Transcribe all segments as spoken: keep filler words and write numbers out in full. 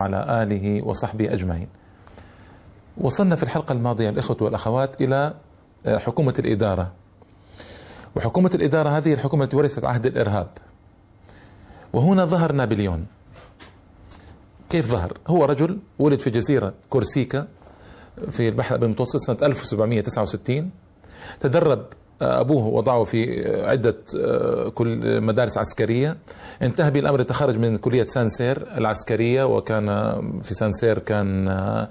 على آله وصحبه أجمعين. وصلنا في الحلقة الماضية الإخوة والأخوات إلى حكومة الإدارة، وحكومة الإدارة هذه الحكومة التي ورثت عهد الإرهاب. وهنا ظهر نابليون. كيف ظهر؟ هو رجل ولد في جزيرة كورسيكا في البحر المتوسط سنة ألف وسبعمئة وتسعة وستين. تدرب أبوه وضعه في عدة كل مدارس عسكرية، انتهى بالأمر تخرج من كلية سانسير العسكرية، وكان في سانسير كان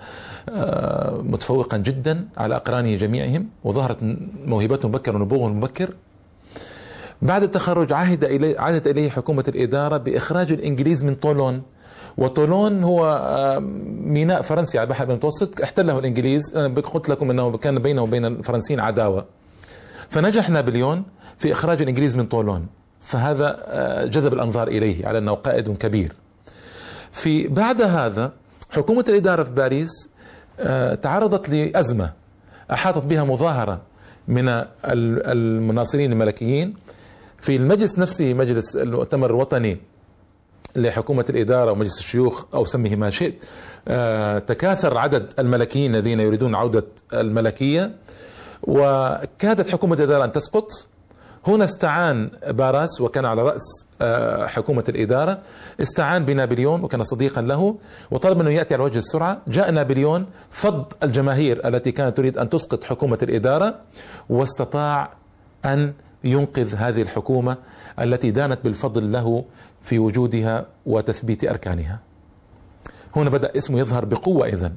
متفوقا جدا على أقرانه جميعهم، وظهرت موهبته مبكر ونبوغه مبكر. بعد التخرج عهد إليه عهدت إليه حكومة الإدارة بإخراج الإنجليز من طولون، وطولون هو ميناء فرنسي على البحر المتوسط احتله الإنجليز. أنا قلت لكم أنه كان بينه وبين الفرنسيين عداوة، فنجح نابليون في إخراج الإنجليز من طولون، فهذا جذب الأنظار إليه على أنه قائد كبير. في بعد هذا حكومة الإدارة في باريس تعرضت لأزمة أحاطت بها مظاهرة من المناصرين الملكيين. في المجلس نفسه، مجلس المؤتمر الوطني لحكومة الإدارة ومجلس الشيوخ أو سميه ما شئت، تكاثر عدد الملكيين الذين يريدون عودة الملكية، وكادت حكومة الإدارة أن تسقط. هنا استعان باراس، وكان على رأس حكومة الإدارة، استعان بنابليون وكان صديقا له، وطلب أنه يأتي على وجه السرعة. جاء نابليون، فض الجماهير التي كانت تريد أن تسقط حكومة الإدارة، واستطاع أن ينقذ هذه الحكومة التي دانت بالفضل له في وجودها وتثبيت أركانها. هنا بدأ اسمه يظهر بقوة. إذن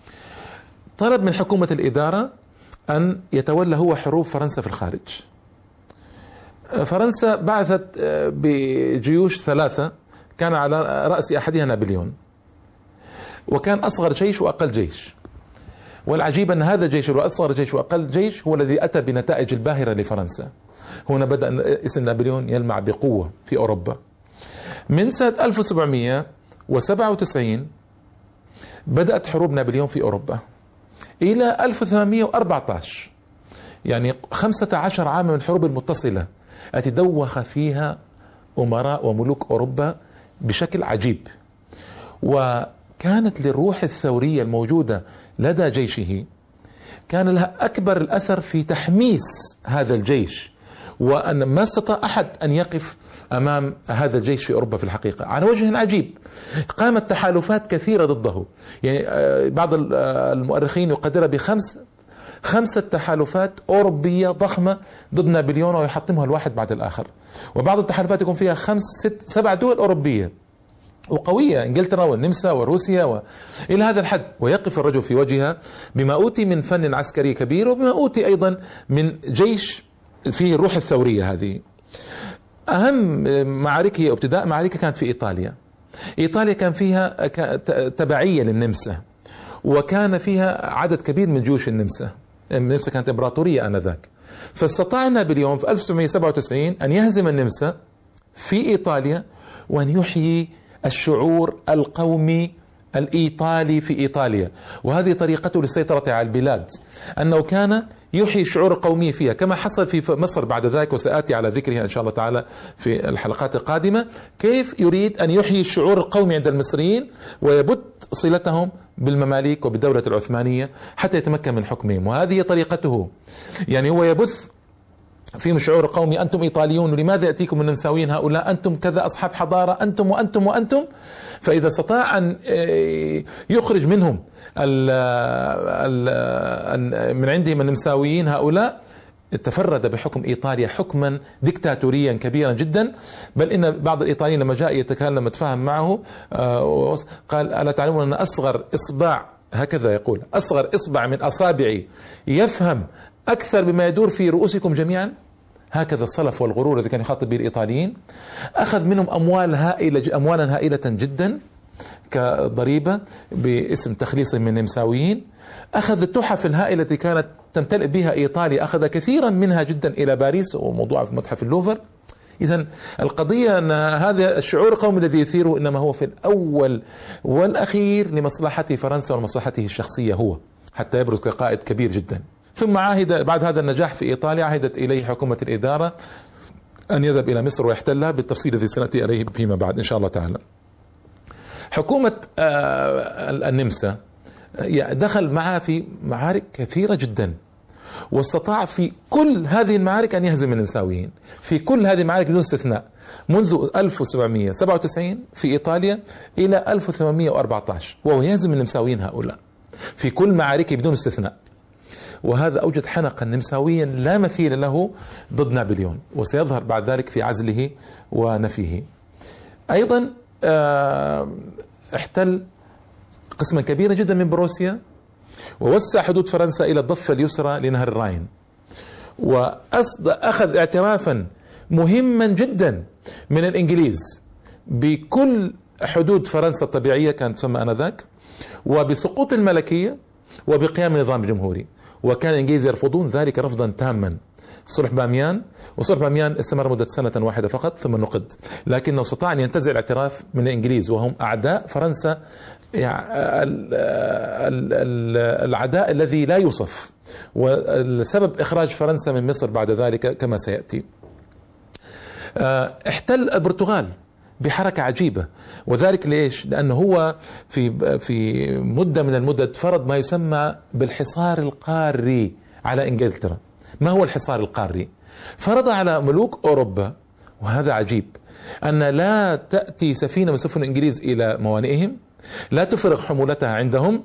طلب من حكومة الإدارة أن يتولى هو حروب فرنسا في الخارج. فرنسا بعثت بجيوش ثلاثة، كان على رأس أحدها نابليون، وكان أصغر جيش وأقل جيش. والعجيب أن هذا الجيش الأصغر جيش وأقل جيش هو الذي أتى بنتائج الباهرة لفرنسا. هنا بدأ اسم نابليون يلمع بقوة في أوروبا. من سنة ألف وسبعمئة وسبعة وتسعين بدأت حروب نابليون في أوروبا إلى ألف وثمانمئة وأربعة عشر، يعني خمسة عشر عاما من الحروب المتصلة التي دوخ فيها أمراء وملوك أوروبا بشكل عجيب. وكانت للروح الثورية الموجودة لدى جيشه كان لها أكبر الأثر في تحميس هذا الجيش، وأن ما استطاع أحد أن يقف أمام هذا الجيش في أوروبا في الحقيقة على وجه عجيب. قامت تحالفات كثيرة ضده، يعني بعض المؤرخين يقدرها بخمس خمسة تحالفات أوروبية ضخمة ضد نابليون، ويحطمها الواحد بعد الآخر. وبعض التحالفات يكون فيها خمس ست سبع دول أوروبية وقوية، انجلترا والنمسا وروسيا و... إلى هذا الحد. ويقف الرجل في وجهها بما أوتي من فن عسكري كبير، وبما أوتي أيضا من جيش فيه الروح الثورية هذه. أهم معاركه ابتداء معاركه كانت في إيطاليا. إيطاليا كان فيها تبعية للنمسا، وكان فيها عدد كبير من جيوش النمسا. النمسا كانت إمبراطورية آنذاك، فاستطاع نابليون في ألف وتسعمئة وسبعة وتسعين أن يهزم النمسا في إيطاليا، وأن يحيي الشعور القومي الإيطالي في إيطاليا. وهذه طريقته للسيطرة على البلاد، أنه كان يحيي الشعور القومي فيها، كما حصل في مصر بعد ذلك، وسآتي على ذكرها إن شاء الله تعالى في الحلقات القادمة، كيف يريد أن يحيي الشعور القومي عند المصريين ويبت صلتهم بالمماليك وبالدولة العثمانية حتى يتمكن من حكمهم. وهذه هي طريقته، يعني هو يبث فيهم شعور قومي: أنتم إيطاليون، لماذا يأتيكم من النمساويين هؤلاء؟ أنتم كذا، أصحاب حضارة، أنتم وأنتم وأنتم. فإذا استطاع أن يخرج منهم ال ال من عندهم النمساويين هؤلاء، تفرد بحكم إيطاليا حكما ديكتاتوريا كبيرا جدا. بل إن بعض الإيطاليين لما جاء يتكلم يتفاهم معه قال: ألا تعلمون أن أصغر إصبع، هكذا يقول، أصغر إصبع من أصابعي يفهم أكثر بما يدور في رؤوسكم جميعا؟ هكذا الصلف والغرور الذي كان يخاطب به الإيطاليين. أخذ منهم أموال هائلة، أموالا هائلة جدا كضريبة باسم تخليصهم من النمساويين. أخذ التحف الهائلة التي كانت تمتلئ بها إيطاليا، أخذ كثيرا منها جدا إلى باريس وموضوعة في متحف اللوفر. إذن القضية أن هذا الشعور القومي الذي يثيره إنما هو في الأول والأخير لمصلحة فرنسا ومصلحته الشخصية هو، حتى يبرز كقائد كبير جدا. ثم عهد بعد هذا النجاح في إيطاليا، عهدت إليه حكومة الإدارة أن يذهب إلى مصر ويحتلها، بالتفصيل الذي سنأتي عليه فيما بعد إن شاء الله تعالى. حكومة النمسا دخل معها في معارك كثيرة جدا، واستطاع في كل هذه المعارك أن يهزم النمساويين، في كل هذه المعارك بدون استثناء، منذ ألف وسبعمئة وسبعة وتسعين في إيطاليا إلى ألف وثمانمئة وأربعة عشر، وهو يهزم النمساويين هؤلاء في كل معاركه بدون استثناء. وهذا أوجد حنقا نمساويا لا مثيل له ضد نابليون، وسيظهر بعد ذلك في عزله ونفيه. أيضا احتل قسما كبيرا جدا من بروسيا، ووسع حدود فرنسا إلى الضفة اليسرى لنهر الراين، وأخذ اعترافا مهما جدا من الإنجليز بكل حدود فرنسا الطبيعية كانت تسمى آنذاك، وبسقوط الملكية وبقيام نظام جمهوري. وكان الإنجليز يرفضون ذلك رفضا تاما. صلح باميان، وصلح باميان استمر مدة سنة واحدة فقط ثم نقض، لكنه استطاع أن ينتزع الاعتراف من الإنجليز وهم أعداء فرنسا، العداء الذي لا يوصف، والسبب إخراج فرنسا من مصر بعد ذلك كما سيأتي. احتل البرتغال بحركة عجيبة، وذلك ليش؟ لأنه هو في في مدة من المدد فرض ما يسمى بالحصار القاري على إنجلترا. ما هو الحصار القاري؟ فرض على ملوك أوروبا، وهذا عجيب، أن لا تأتي سفينة من سفن الإنجليز إلى موانئهم، لا تفرغ حمولتها عندهم،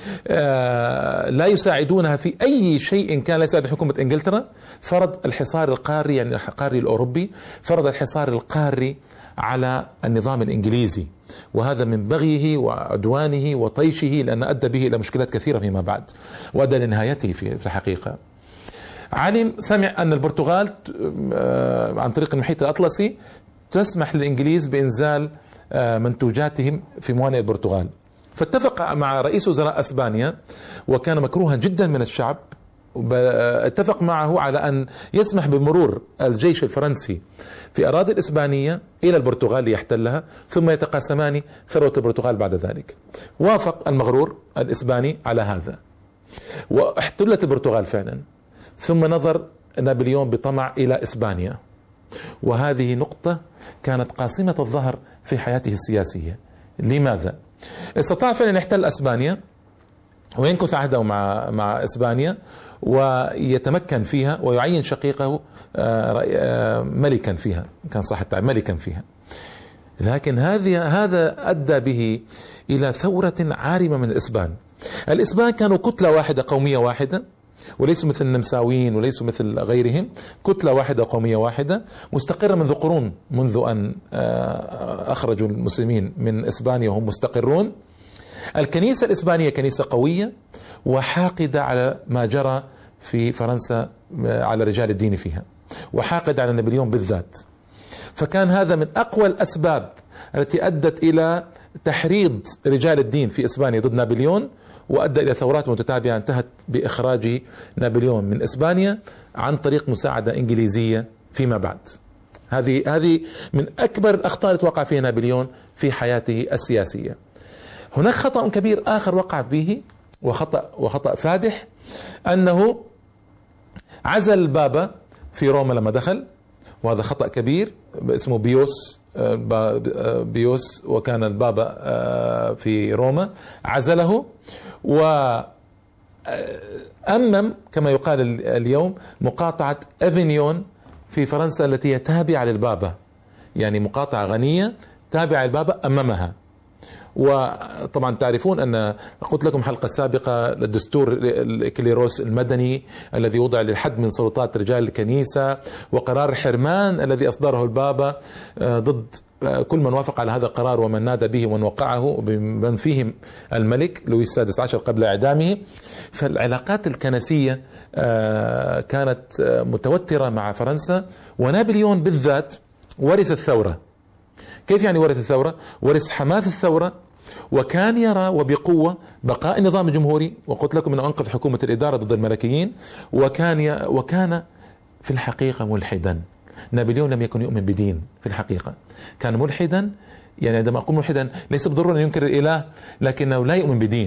لا يساعدونها في أي شيء كان لا يساعد حكومة إنجلترا. فرض الحصار القاري، يعني القاري الأوروبي، فرض الحصار القاري على النظام الإنجليزي، وهذا من بغيه وعدوانه وطيشه، لأن أدى به إلى مشكلات كثيرة فيما بعد، وأدى لنهايته في الحقيقة. علم سمع أن البرتغال عن طريق المحيط الأطلسي تسمح للإنجليز بإنزال منتوجاتهم في موانئ البرتغال، فاتفق مع رئيس وزراء أسبانيا، وكان مكروها جدا من الشعب، اتفق معه على أن يسمح بمرور الجيش الفرنسي في أراضي الإسبانية إلى البرتغال ليحتلها، ثم يتقاسمان ثروة البرتغال بعد ذلك. وافق المغرور الإسباني على هذا، واحتلت البرتغال فعلا. ثم نظر نابليون بطمع إلى إسبانيا، وهذه نقطة كانت قاصمة الظهر في حياته السياسية. لماذا؟ استطاع فعلا أن يحتل أسبانيا وينكث عهده مع مع إسبانيا ويتمكن فيها، ويعين شقيقه ملكا فيها، كان صح التعبير ملكا فيها. لكن هذه هذا أدى به إلى ثورة عارمة من الإسبان. الإسبان كانوا كتلة واحدة قومية واحدة، وليسوا مثل النمساويين وليسوا مثل غيرهم، كتلة واحدة قومية واحدة مستقرة منذ قرون، منذ أن أخرجوا المسلمين من إسبانيا وهم مستقرون. الكنيسة الإسبانية كنيسة قوية وحاقدة على ما جرى في فرنسا على رجال الدين فيها، وحاقدة على نابليون بالذات. فكان هذا من أقوى الأسباب التي أدت إلى تحريض رجال الدين في إسبانيا ضد نابليون، وأدى إلى ثورات متتابعة انتهت بإخراج نابليون من إسبانيا عن طريق مساعدة إنجليزية فيما بعد. هذه هذه من أكبر الأخطاء التي وقع فيها نابليون في حياته السياسية. هناك خطأ كبير آخر وقع به، وخطأ وخطأ فادح، أنه عزل البابا في روما لما دخل، وهذا خطأ كبير، اسمه بيوس بيوس وكان البابا في روما، عزله وأمم كما يقال اليوم مقاطعة أفينيون في فرنسا التي هي تابعة للبابا، يعني مقاطعة غنية تابعة للبابا أممها. وطبعا تعرفون أن قلت لكم حلقة سابقة للدستور الكليروس المدني الذي وضع للحد من سلطات رجال الكنيسة، وقرار الحرمان الذي أصدره البابا ضد كل من وافق على هذا القرار ومن نادى به ومن وقعه، بمن فيهم الملك لويس السادس عشر قبل إعدامه. فالعلاقات الكنسية كانت متوترة مع فرنسا، ونابليون بالذات ورث الثورة. كيف يعني ورث الثورة؟ ورث حماس الثورة، وكان يرى وبقوة بقاء النظام الجمهوري، وقلت لكم أنه أنقذ حكومة الإدارة ضد الملكيين، وكان ي... وكان في الحقيقة ملحدا. نابليون لم يكن يؤمن بدين في الحقيقة، كان ملحدا. يعني عندما أقول ملحدا ليس بالضرورة أن ينكر الإله، لكنه لا يؤمن بدين،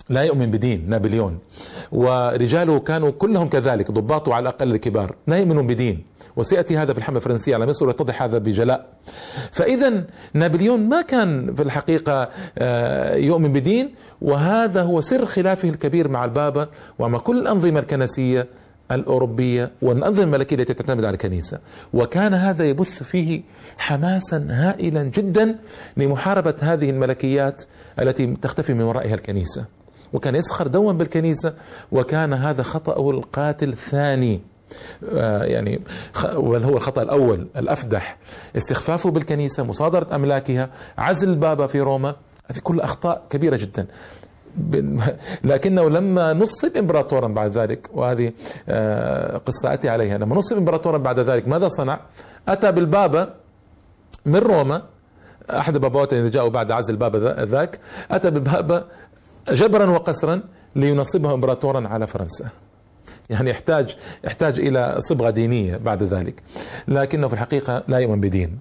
لا يؤمن بدين نابليون، ورجاله كانوا كلهم كذلك، ضباطه على الأقل الكبار لا يؤمنون بدين، وسيأتي هذا في الحملة الفرنسية على مصر ويتضح هذا بجلاء. فإذا نابليون ما كان في الحقيقة يؤمن بدين، وهذا هو سر خلافه الكبير مع البابا ومع كل الأنظمة الكنسية الأوروبية والأنظمة الملكية التي تعتمد على الكنيسة. وكان هذا يبث فيه حماسا هائلا جدا لمحاربة هذه الملكيات التي تختفي من ورائها الكنيسة، وكان يسخر دوما بالكنيسة، وكان هذا خطأه القاتل الثاني، يعني وهو الخطأ الأول الأفدح، استخفافه بالكنيسة، مصادرة أملاكها، عزل البابا في روما، هذه كل أخطاء كبيرة جدا. لكنه لما نصب إمبراطورا بعد ذلك، وهذه قصة أتي عليها، لما نصب إمبراطورا بعد ذلك ماذا صنع؟ أتى بالبابا من روما، أحد البابوات الذين جاءوا بعد عزل البابا ذاك، أتى بالبابا جبرا وقسرا لينصبه إمبراطورا على فرنسا. يعني يحتاج يحتاج إلى صبغة دينية بعد ذلك، لكنه في الحقيقة لا يؤمن بدين.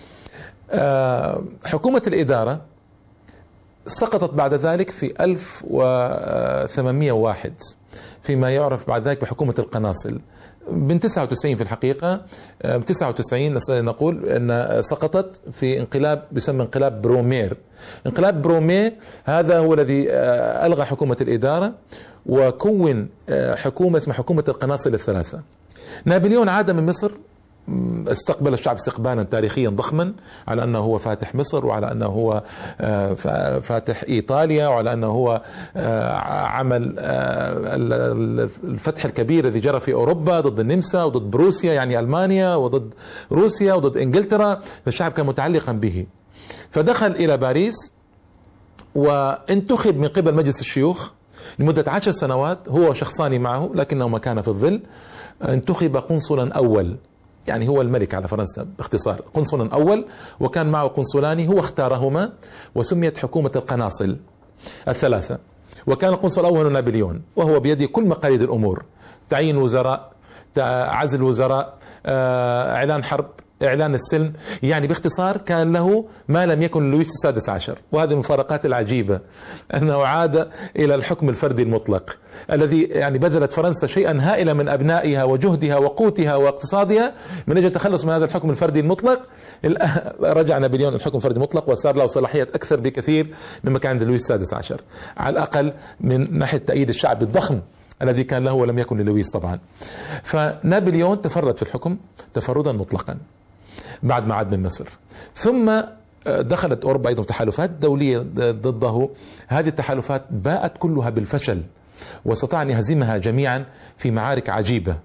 حكومة الإدارة سقطت بعد ذلك في ألف وثمانمئة وواحد فيما يعرف بعد ذلك بحكومة القناصل. من تسعة وتسعين في الحقيقة، تسعة وتسعين نقول أن سقطت في انقلاب يسمى انقلاب برومير. انقلاب برومير هذا هو الذي ألغى حكومة الإدارة وكون حكومة اسمها حكومة القناصل الثلاثة. نابليون عاد من مصر، استقبل الشعب استقبالا تاريخيا ضخما على أنه هو فاتح مصر، وعلى أنه هو فاتح إيطاليا، وعلى أنه هو عمل الفتح الكبير الذي جرى في أوروبا ضد النمسا وضد بروسيا يعني ألمانيا وضد روسيا وضد إنجلترا، فالشعب كان متعلقا به. فدخل إلى باريس وانتخب من قبل مجلس الشيوخ لمدة عشر سنوات، هو شخصان معه لكنه ما كان في الظل. انتخب قنصلا أول، يعني هو الملك على فرنسا باختصار، قنصلا أول، وكان معه قنصلان هو اختارهما، وسميت حكومة القناصل الثلاثة. وكان القنصل الأول نابليون، وهو بيده كل مقاليد الأمور، تعيين وزراء، عزل وزراء، إعلان حرب، إعلان السلم، يعني باختصار كان له ما لم يكن لويس السادس عشر. وهذه المفارقات العجيبة أنه عاد إلى الحكم الفردي المطلق الذي يعني بذلت فرنسا شيئا هائلا من أبنائها وجهدها وقوتها واقتصادها من أجل التخلص من هذا الحكم الفردي المطلق. رجع نابليون الحكم الفردي المطلق وصار له صلاحيات أكثر بكثير مما كان عند لويس السادس عشر، على الأقل من ناحية تأييد الشعب الضخم الذي كان له ولم يكن للويس طبعا. فنابليون تفرد في الحكم تفردا مطلقا بعد ما عاد من مصر. ثم دخلت أوروبا أيضا تحالفات دولية ضده، هذه التحالفات باءت كلها بالفشل، واستطاع أن يهزمها جميعا في معارك عجيبة.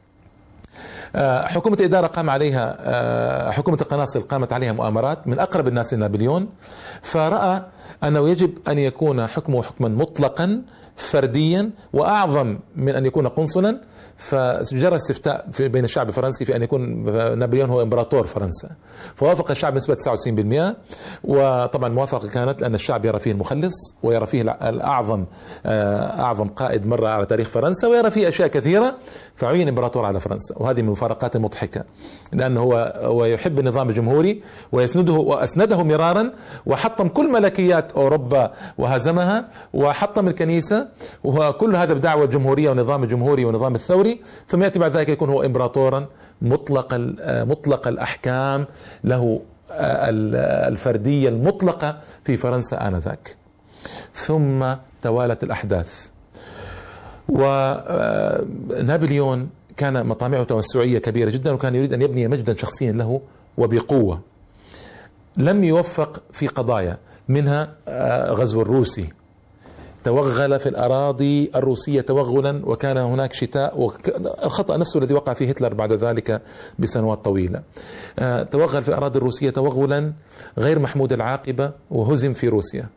حكومة الإدارة قام عليها، حكومة القناصل قامت عليها مؤامرات من أقرب الناس لنابليون، فرأى أنه يجب أن يكون حكمه حكما مطلقا فرديا وأعظم من أن يكون قنصلا. فجرى استفتاء بين الشعب الفرنسي في أن يكون نابليون هو إمبراطور فرنسا، فوافق الشعب بنسبة تسعة وتسعين بالمئة. وطبعا الموافقة كانت لأن الشعب يرى فيه المخلص، ويرى فيه الأعظم أعظم قائد مر على تاريخ فرنسا، ويرى فيه أشياء كثيرة، فعين إمبراطور على فرنسا. وهذه من المفارقات المضحكة، لأنه هو ويحب النظام الجمهوري ويسنده وأسنده مرارا، وحطم كل ملكيات أوروبا وهزمها، وحطم الكنيسة، وكل هذا بدعوى الجمهورية والنظام الجمهوري والنظام الثوري. ثم يأتي بعد ذلك يكون هو إمبراطورا مطلق مطلق الأحكام، له الفردية المطلقة في فرنسا آنذاك. ثم توالت الأحداث، ونابليون كان مطامعه توسعية كبيرة جدا، وكان يريد أن يبني مجدا شخصيا له وبقوة. لم يوفق في قضايا، منها غزو الروسي، توغل في الأراضي الروسية توغلا، وكان هناك شتاء، والخطأ نفسه الذي وقع فيه هتلر بعد ذلك بسنوات طويلة. توغل في الأراضي الروسية توغلا غير محمود العاقبة، وهزم في روسيا.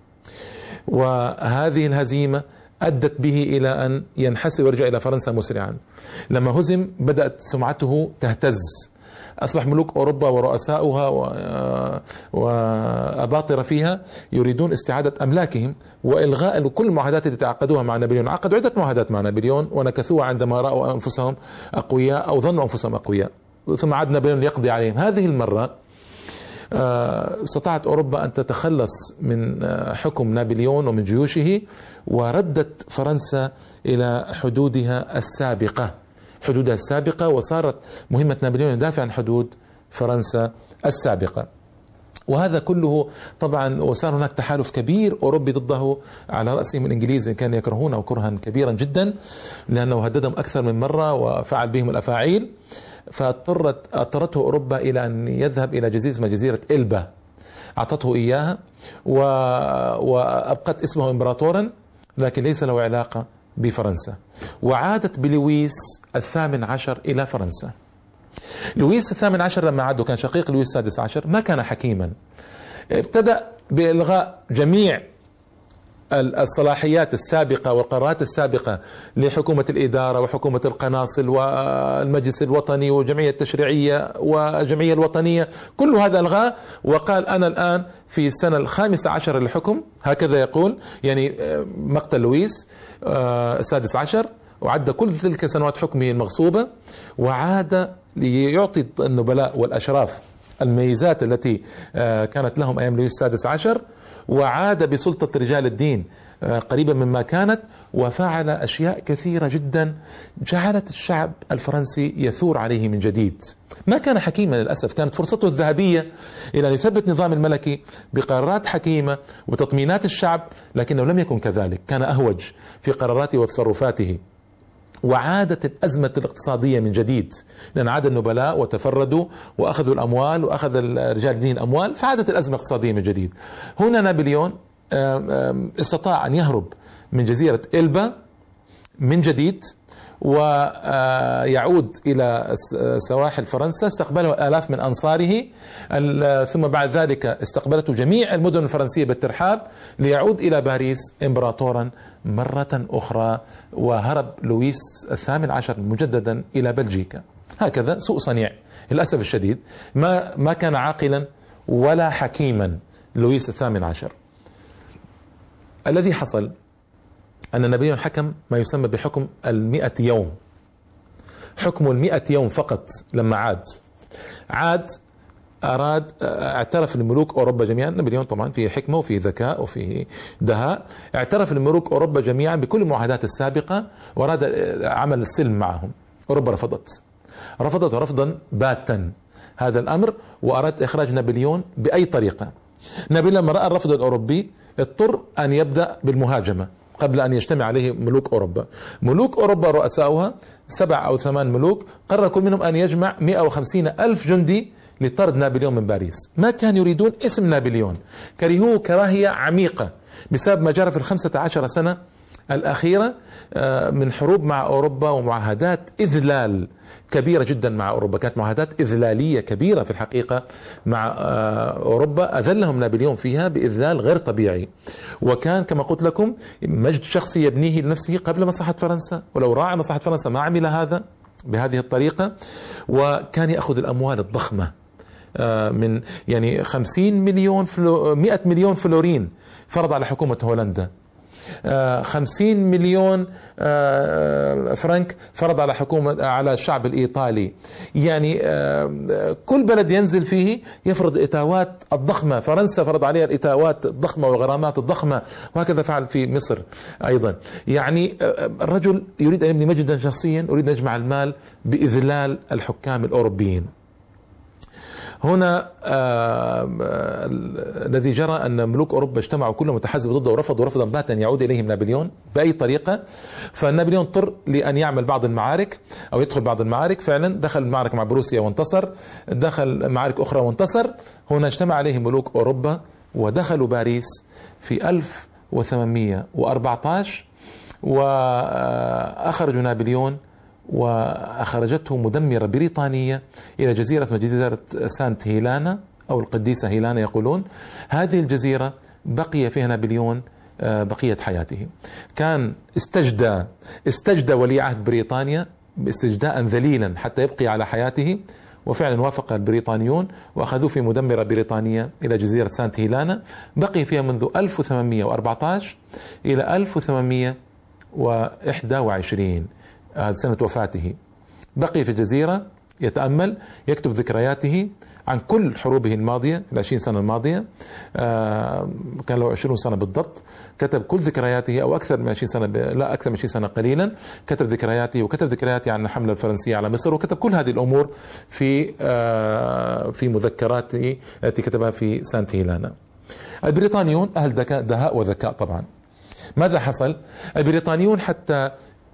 وهذه الهزيمة أدت به إلى أن ينحسر ويرجع إلى فرنسا مسرعا. لما هزم بدأت سمعته تهتز، أصبح ملوك أوروبا ورؤساؤها وأباطرة فيها يريدون استعادة أملاكهم وإلغاء كل المعاهدات التي تعقدوها مع نابليون. عقدوا عدة معاهدات مع نابليون ونكثوها عندما رأوا أنفسهم أقوياء أو ظنوا أنفسهم أقوياء، ثم عاد نابليون يقضي عليهم. هذه المرة استطاعت أوروبا أن تتخلص من حكم نابليون ومن جيوشه، وردت فرنسا إلى حدودها السابقة حدودها السابقة وصارت مهمة نابليون يدافع عن حدود فرنسا السابقة. وهذا كله طبعا، وصار هناك تحالف كبير أوروبي ضده، على رأسهم الإنجليز كانوا يكرهونه كرها كبيرا جدا، لأنه هددهم أكثر من مرة وفعل بهم الأفاعيل. فاضطرت اضطرته أوروبا إلى أن يذهب إلى جزيرة اسمها جزيرة إلبا، أعطته إياها و... وأبقت اسمه إمبراطورا، لكن ليس له علاقة بفرنسا. وعادت بلويس الثامن عشر إلى فرنسا. لويس الثامن عشر لما عاد كان شقيق لويس السادس عشر، ما كان حكيما. ابتدأ بإلغاء جميع الصلاحيات السابقة والقرارات السابقة لحكومة الإدارة وحكومة القناصل والمجلس الوطني والجمعية التشريعية والجمعية الوطنية، كل هذا ألغاه، وقال أنا الآن في السنة الخامسة عشر للحكم، هكذا يقول، يعني مقتل لويس السادس عشر، وعد كل تلك سنوات حكمه المغصوبة، وعاد ليعطي النبلاء والأشراف الميزات التي كانت لهم أيام لويس السادس عشر، وعاد بسلطة رجال الدين قريبا مما كانت، وفعل أشياء كثيرة جدا جعلت الشعب الفرنسي يثور عليه من جديد. ما كان حكيما للأسف، كانت فرصته الذهبية إلى أن يثبت نظام الملكي بقرارات حكيمة وتطمينات الشعب، لكنه لم يكن كذلك، كان أهوج في قراراته وتصرفاته. وعادت الأزمة الاقتصادية من جديد، لأن عاد النبلاء وتفردوا وأخذوا الأموال وأخذ رجال الدين الأموال، فعادت الأزمة الاقتصادية من جديد. هنا نابليون استطاع أن يهرب من جزيرة إلبا من جديد ويعود إلى سواحل فرنسا، استقبله آلاف من أنصاره، ثم بعد ذلك استقبلته جميع المدن الفرنسية بالترحاب، ليعود إلى باريس إمبراطورا مرة أخرى. وهرب لويس الثامن عشر مجددا إلى بلجيكا. هكذا سوء صنيع للأسف الشديد، ما ما كان عاقلا ولا حكيما لويس الثامن عشر. الذي حصل أن نابليون حكم ما يسمى بحكم المئة يوم، حكم المئة يوم فقط. لما عاد عاد أراد اعترف لملوك أوروبا جميعا، نابليون طبعا في حكمة وفي ذكاء وفي دهاء، اعترف لملوك أوروبا جميعا بكل المعاهدات السابقة، وأراد عمل السلم معهم. أوروبا رفضت رفضت رفضا باتا هذا الأمر، وأراد إخراج نابليون بأي طريقة. نابليون لما رأى الرفض الأوروبي اضطر أن يبدأ بالمهاجمة قبل أن يجتمع عليه ملوك أوروبا. ملوك أوروبا رؤساؤها سبع أو ثمان ملوك، قرر كل منهم أن يجمع مئة وخمسين ألف جندي لطرد نابليون من باريس. ما كانوا يريدون اسم نابليون، كرهوه كراهية عميقة بسبب ما جرى في الخمسة عشر سنة الأخيرة من حروب مع أوروبا ومعاهدات إذلال كبيرة جدا مع أوروبا. كانت معاهدات إذلالية كبيرة في الحقيقة مع أوروبا، أذلهم نابليون فيها بإذلال غير طبيعي، وكان كما قلت لكم مجد شخصي يبنيه لنفسه قبل مصلحة فرنسا، ولو راعى مصلحة فرنسا ما عمل هذا بهذه الطريقة. وكان يأخذ الأموال الضخمة من يعني خمسين مليون فلو مئة مليون فلورين فرض على حكومة هولندا، خمسين مليون فرنك فرض على حكومة على الشعب الإيطالي. يعني كل بلد ينزل فيه يفرض الإتاوات الضخمة. فرنسا فرض عليها الإتاوات الضخمة والغرامات الضخمة، وهكذا فعل في مصر أيضا. يعني الرجل يريد أن يبني مجدا شخصيا، يريد أن يجمع المال بإذلال الحكام الأوروبيين. هنا الذي جرى أن ملوك أوروبا اجتمعوا كلهم متحزبوا ضده ورفضوا رفضا باتا أن يعود إليهم نابليون بأي طريقة. فنابليون اضطر لأن يعمل بعض المعارك أو يدخل بعض المعارك. فعلا دخل المعركة مع بروسيا وانتصر، دخل معارك أخرى وانتصر. هنا اجتمع عليه ملوك أوروبا ودخلوا باريس في ألف وثمانمئة وأربعة عشر، وأخرجوا نابليون وأخرجته مدمرة بريطانية إلى جزيرة اسمها جزيرة سانت هيلانا أو القديسة هيلانا يقولون. هذه الجزيرة بقي فيها نابليون بقية حياته. كان استجدى استجدى ولي عهد بريطانيا استجداء ذليلا حتى يبقي على حياته، وفعلا وافق البريطانيون وأخذوه في مدمرة بريطانية إلى جزيرة سانت هيلانا. بقي فيها منذ ألف وثمانمئة وأربعة عشر إلى ألف وثمانمئة وإحدى وعشرين، هذه سنة وفاته. بقي في الجزيرة يتأمل، يكتب ذكرياته عن كل حروبه الماضية في العشرين سنة الماضية. آه كان له عشرين سنة بالضبط. كتب كل ذكرياته أو أكثر من عشرين سنة، لا أكثر من عشرين سنة قليلا. كتب ذكرياته وكتب ذكرياته عن الحملة الفرنسية على مصر، وكتب كل هذه الأمور في آه في مذكراته التي كتبها في سانت هيلانا. البريطانيون أهل دهاء وذكاء طبعا. ماذا حصل؟ البريطانيون حتى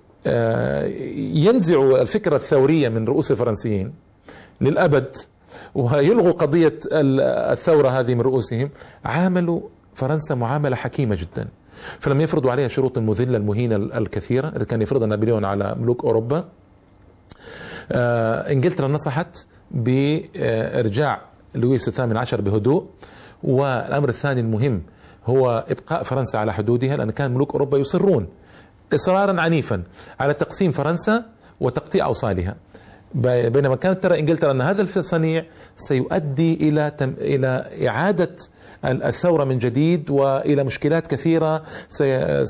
ينزعوا الفكرة الثورية من رؤوس الفرنسيين للأبد ويلغوا قضية الثورة هذه من رؤوسهم، عاملوا فرنسا معاملة حكيمة جدا. فلم يفرضوا عليها شروط المذلة المهينة الكثيرة التي كان يفرضها نابليون على ملوك أوروبا. إنجلترا نصحت بإرجاع لويس الثامن عشر بهدوء. والأمر الثاني المهم هو إبقاء فرنسا على حدودها، لأن كان ملوك أوروبا يصرون إصرارا عنيفا على تقسيم فرنسا وتقطيع أوصالها، بينما كانت ترى إنجلترا أن هذا الصنيع سيؤدي إلى تم إلى إعادة الثورة من جديد وإلى مشكلات كثيرة سي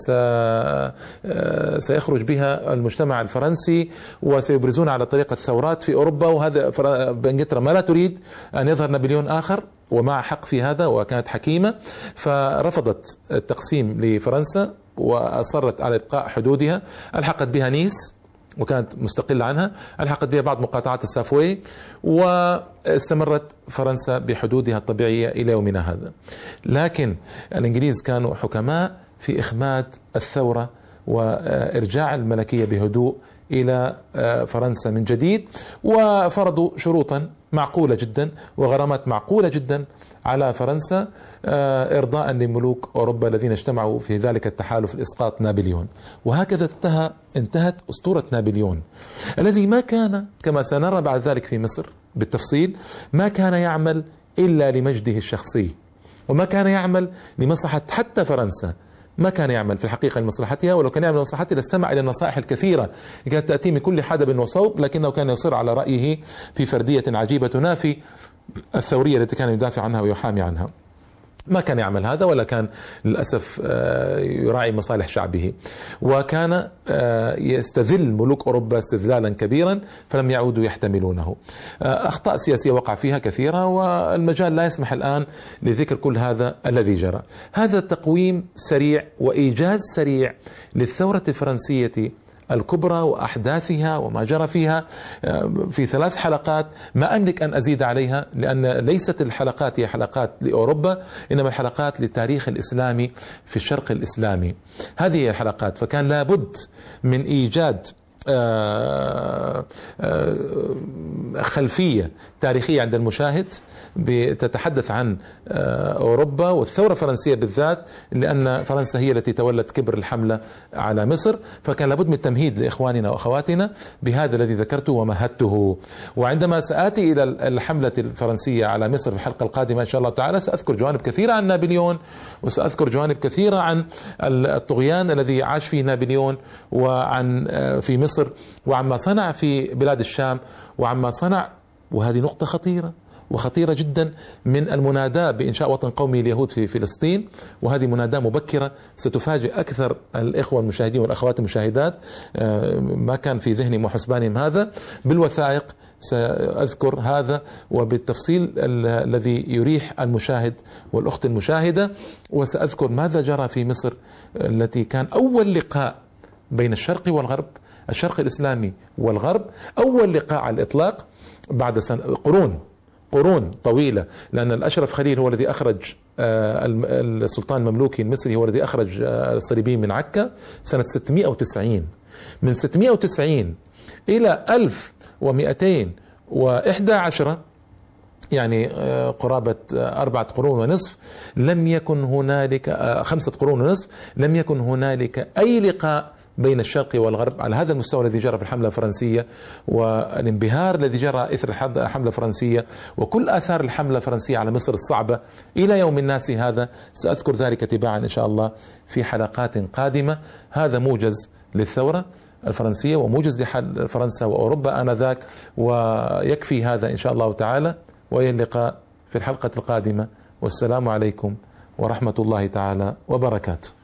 سيخرج بها المجتمع الفرنسي وسيبرزون على طريقة ثورات في أوروبا. وهذا إنجلترا ما لا تريد أن يظهر نابليون آخر، ومع حق في هذا وكانت حكيمة، فرفضت التقسيم لفرنسا وأصرت على إبقاء حدودها. ألحقت بها نيس وكانت مستقلة عنها، ألحقت بها بعض مقاطعات السافوي، واستمرت فرنسا بحدودها الطبيعية إلى يومنا هذا. لكن الإنجليز كانوا حكماء في إخماد الثورة وإرجاع الملكية بهدوء إلى فرنسا من جديد، وفرضوا شروطا معقولة جدا وغرامات معقولة جدا على فرنسا إرضاء لملوك أوروبا الذين اجتمعوا في ذلك التحالف لإسقاط نابليون. وهكذا انتهى انتهت أسطورة نابليون الذي ما كان، كما سنرى بعد ذلك في مصر بالتفصيل، ما كان يعمل إلا لمجده الشخصي، وما كان يعمل لمصلحة حتى فرنسا، ما كان يعمل في الحقيقة لمصلحتها. ولو كان يعمل لمصلحتها لاستمع إلى النصائح الكثيرة كانت تأتي من كل حدب وصوب، لكنه كان يصر على رأيه في فردية عجيبة تنافي الثورية التي كان يدافع عنها ويحامي عنها. ما كان يعمل هذا، ولا كان للأسف يراعي مصالح شعبه، وكان يستذل ملوك أوروبا استذلالا كبيرا فلم يعودوا يحتملونه. أخطاء سياسية وقع فيها كثيرة، والمجال لا يسمح الآن لذكر كل هذا الذي جرى. هذا تقويم سريع وإيجاز سريع للثورة الفرنسية الكبرى وأحداثها وما جرى فيها في ثلاث حلقات. ما أملك أن أزيد عليها، لأن ليست الحلقات هي حلقات لأوروبا، إنما الحلقات للتاريخ الإسلامي في الشرق الإسلامي. هذه هي الحلقات. فكان لابد من إيجاد خلفية تاريخية عند المشاهد بتتحدث عن أوروبا والثورة الفرنسية بالذات، لأن فرنسا هي التي تولت كبر الحملة على مصر. فكان لابد من التمهيد لإخواننا وأخواتنا بهذا الذي ذكرته ومهدته. وعندما سآتي إلى الحملة الفرنسية على مصر في الحلقة القادمة إن شاء الله تعالى سأذكر جوانب كثيرة عن نابليون، وسأذكر جوانب كثيرة عن الطغيان الذي عاش فيه نابليون، وعن في مصر، وعما صنع في بلاد الشام، وعما صنع، وهذه نقطة خطيرة وخطيرة جدا، من المناداة بإنشاء وطن قومي اليهود في فلسطين. وهذه مناداة مبكرة ستفاجئ أكثر الإخوة المشاهدين والأخوات المشاهدات، ما كان في ذهنهم وحسبانهم هذا. بالوثائق سأذكر هذا وبالتفصيل الذي يريح المشاهد والأخت المشاهدة. وسأذكر ماذا جرى في مصر التي كان أول لقاء بين الشرق والغرب، الشرق الإسلامي والغرب، أول لقاء على الإطلاق بعد سنة قرون قرون طويلة، لأن الأشرف خليل هو الذي أخرج السلطان المملوكي المصري، هو الذي أخرج الصليبيين من عكا سنة ستمائة وتسعين. من ستمائة وتسعين إلى ألف ومئتين وإحدى عشرة، يعني قرابة أربعة قرون ونصف، لم يكن هنالك خمسة قرون ونصف لم يكن هنالك أي لقاء بين الشرق والغرب على هذا المستوى الذي جرى في الحملة الفرنسية، والانبهار الذي جرى إثر الحملة الفرنسية، وكل آثار الحملة الفرنسية على مصر الصعبة إلى يوم الناس هذا. سأذكر ذلك تباعا إن شاء الله في حلقات قادمة. هذا موجز للثورة الفرنسية وموجز لحل فرنسا وأوروبا آنذاك، ويكفي هذا إن شاء الله تعالى. وإلى اللقاء في الحلقة القادمة، والسلام عليكم ورحمة الله تعالى وبركاته.